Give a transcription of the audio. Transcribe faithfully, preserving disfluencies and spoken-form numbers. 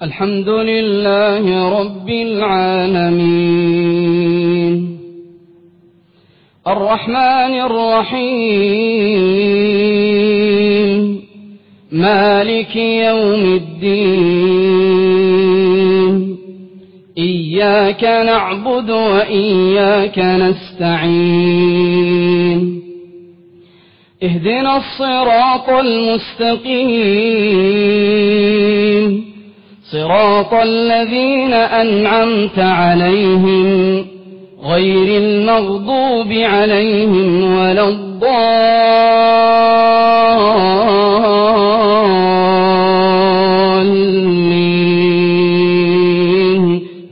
الحمد لله رب العالمين الرحمن الرحيم مالك يوم الدين إياك نعبد وإياك نستعين اهدنا الصراط المستقيم صراط الذين أنعمت عليهم غير المغضوب عليهم ولا الضالين